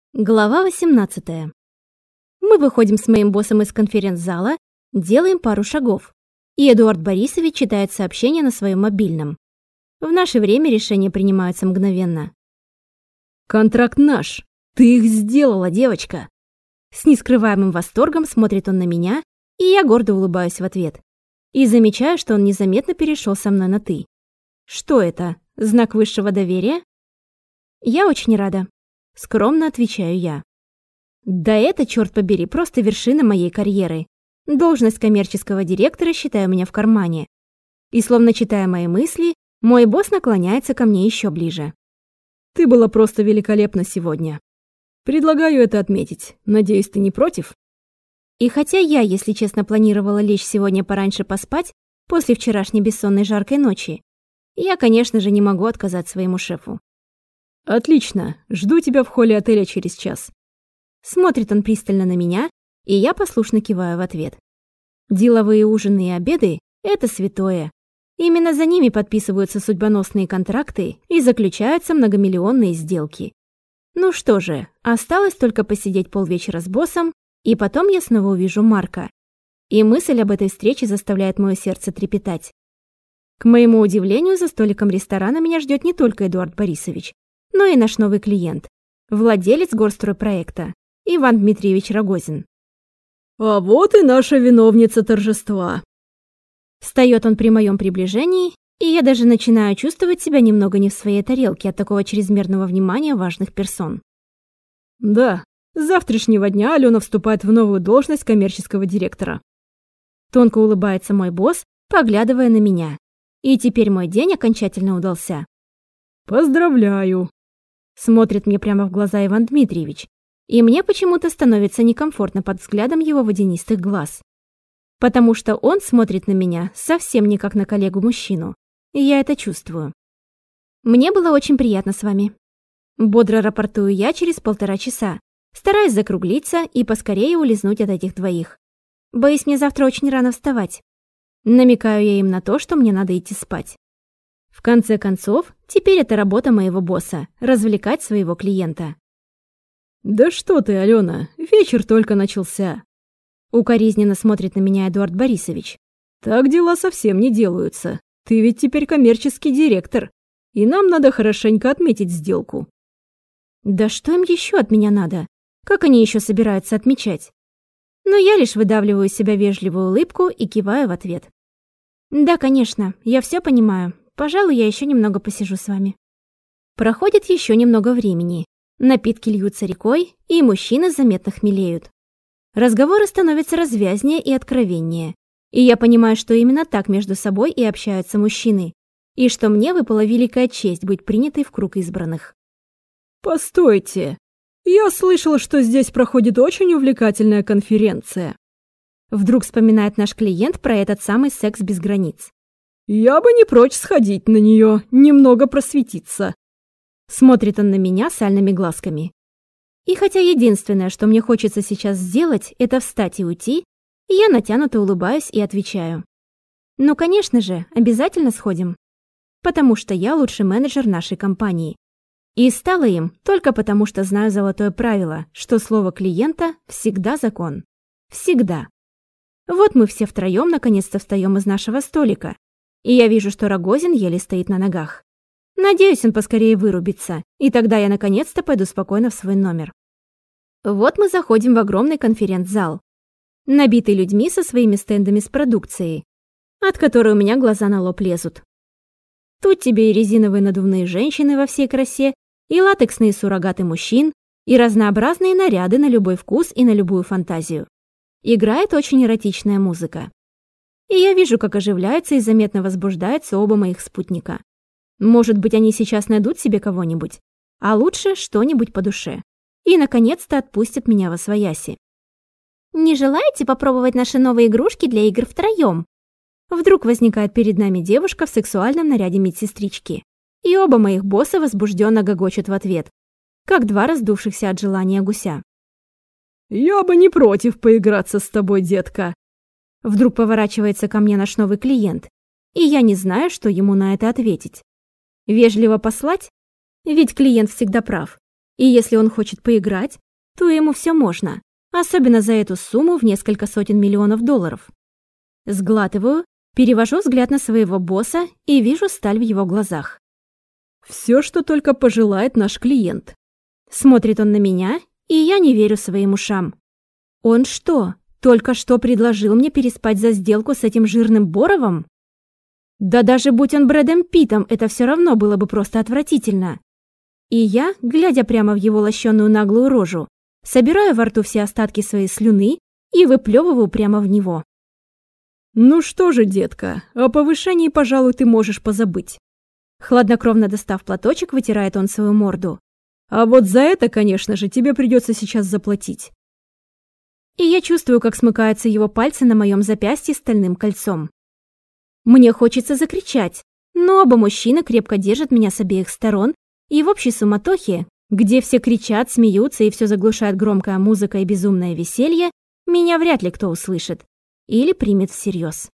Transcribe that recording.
Глава 18. Мы выходим с моим боссом из конференц-зала, делаем пару шагов, и Эдуард Борисович читает сообщение на своем мобильном. В наше время решения принимаются мгновенно. «Контракт наш! Ты их сделала, девочка!» С нескрываемым восторгом смотрит он на меня, и я гордо улыбаюсь в ответ. И замечаю, что он незаметно перешел со мной на «ты». Что это? Знак высшего доверия? Я очень рада. Скромно отвечаю я. Да это, черт побери, просто вершина моей карьеры. Должность коммерческого директора, считаю, у меня в кармане. И словно читая мои мысли, мой босс наклоняется ко мне еще ближе. Ты была просто великолепна сегодня. Предлагаю это отметить. Надеюсь, ты не против? И хотя я, если честно, планировала лечь сегодня пораньше поспать, после вчерашней бессонной жаркой ночи, я, конечно же, не могу отказать своему шефу. «Отлично, жду тебя в холле отеля через час». Смотрит он пристально на меня, и я послушно киваю в ответ. Деловые ужины и обеды – это святое. Именно за ними подписываются судьбоносные контракты и заключаются многомиллионные сделки. Ну что же, осталось только посидеть полвечера с боссом, и потом я снова увижу Марка. И мысль об этой встрече заставляет мое сердце трепетать. К моему удивлению, за столиком ресторана меня ждет не только Эдуард Борисович, но и наш новый клиент, владелец горстройпроекта, Иван Дмитриевич Рогозин. «А вот и наша виновница торжества!» Встает он при моем приближении, и я даже начинаю чувствовать себя немного не в своей тарелке от такого чрезмерного внимания важных персон. «Да, с завтрашнего дня Алена вступает в новую должность коммерческого директора». Тонко улыбается мой босс, поглядывая на меня. И теперь мой день окончательно удался. «Поздравляю!» Смотрит мне прямо в глаза Иван Дмитриевич, и мне почему-то становится некомфортно под взглядом его водянистых глаз. Потому что он смотрит на меня совсем не как на коллегу-мужчину, и я это чувствую. Мне было очень приятно с вами. Бодро рапортую я через 1,5 часа, стараясь закруглиться и поскорее улизнуть от этих двоих. Боюсь, мне завтра очень рано вставать. Намекаю я им на то, что мне надо идти спать. В конце концов, теперь это работа моего босса – развлекать своего клиента. «Да что ты, Алена, вечер только начался!» Укоризненно смотрит на меня Эдуард Борисович. «Так дела совсем не делаются. Ты ведь теперь коммерческий директор, и нам надо хорошенько отметить сделку». Да что им еще от меня надо? Как они еще собираются отмечать? Но я лишь выдавливаю из себя вежливую улыбку и киваю в ответ. «Да, конечно, я все понимаю. Пожалуй, я еще немного посижу с вами». Проходит еще немного времени. Напитки льются рекой, и мужчины заметно хмелеют. Разговоры становятся развязнее и откровеннее. И я понимаю, что именно так между собой и общаются мужчины. И что мне выпала великая честь быть принятой в круг избранных. «Постойте! Я слышала, что здесь проходит очень увлекательная конференция». Вдруг вспоминает наш клиент про этот самый секс без границ. «Я бы не прочь сходить на нее, немного просветиться». Смотрит он на меня сальными глазками. И хотя единственное, что мне хочется сейчас сделать, это встать и уйти, я натянуто улыбаюсь и отвечаю. «Ну, конечно же, обязательно сходим. Потому что я лучший менеджер нашей компании. И стала им только потому, что знаю золотое правило, что слово клиента всегда закон. Всегда. Вот мы все втроем наконец-то встаем из нашего столика. И я вижу, что Рогозин еле стоит на ногах. Надеюсь, он поскорее вырубится, и тогда я наконец-то пойду спокойно в свой номер. Вот мы заходим в огромный конференц-зал, набитый людьми со своими стендами с продукцией, от которой у меня глаза на лоб лезут. Тут тебе и резиновые надувные женщины во всей красе, и латексные суррогаты мужчин, и разнообразные наряды на любой вкус и на любую фантазию. Играет очень эротичная музыка. И я вижу, как оживляются и заметно возбуждаются оба моих спутника. Может быть, они сейчас найдут себе кого-нибудь, а лучше что-нибудь по душе. И, наконец-то, отпустят меня восвояси. «Не желаете попробовать наши новые игрушки для игр втроем?» Вдруг возникает перед нами девушка в сексуальном наряде медсестрички. И оба моих босса возбужденно гогочут в ответ, как два раздувшихся от желания гуся. «Я бы не против поиграться с тобой, детка!» Вдруг поворачивается ко мне наш новый клиент, и я не знаю, что ему на это ответить. Вежливо послать? Ведь клиент всегда прав. И если он хочет поиграть, то ему все можно, особенно за эту сумму в несколько сотен миллионов долларов. Сглатываю, перевожу взгляд на своего босса и вижу сталь в его глазах. «Все, что только пожелает наш клиент». Смотрит он на меня, и я не верю своим ушам. Он что, только что предложил мне переспать за сделку с этим жирным Боровым? Да даже будь он Брэдом Питтом, это все равно было бы просто отвратительно. И я, глядя прямо в его лощеную наглую рожу, собираю во рту все остатки своей слюны и выплевываю прямо в него. «Ну что же, детка, о повышении, пожалуй, ты можешь позабыть». Хладнокровно достав платочек, вытирает он свою морду. «А вот за это, конечно же, тебе придется сейчас заплатить». И я чувствую, как смыкаются его пальцы на моем запястье стальным кольцом. Мне хочется закричать, но оба мужчины крепко держат меня с обеих сторон, и в общей суматохе, где все кричат, смеются и все заглушает громкая музыка и безумное веселье, меня вряд ли кто услышит или примет всерьез.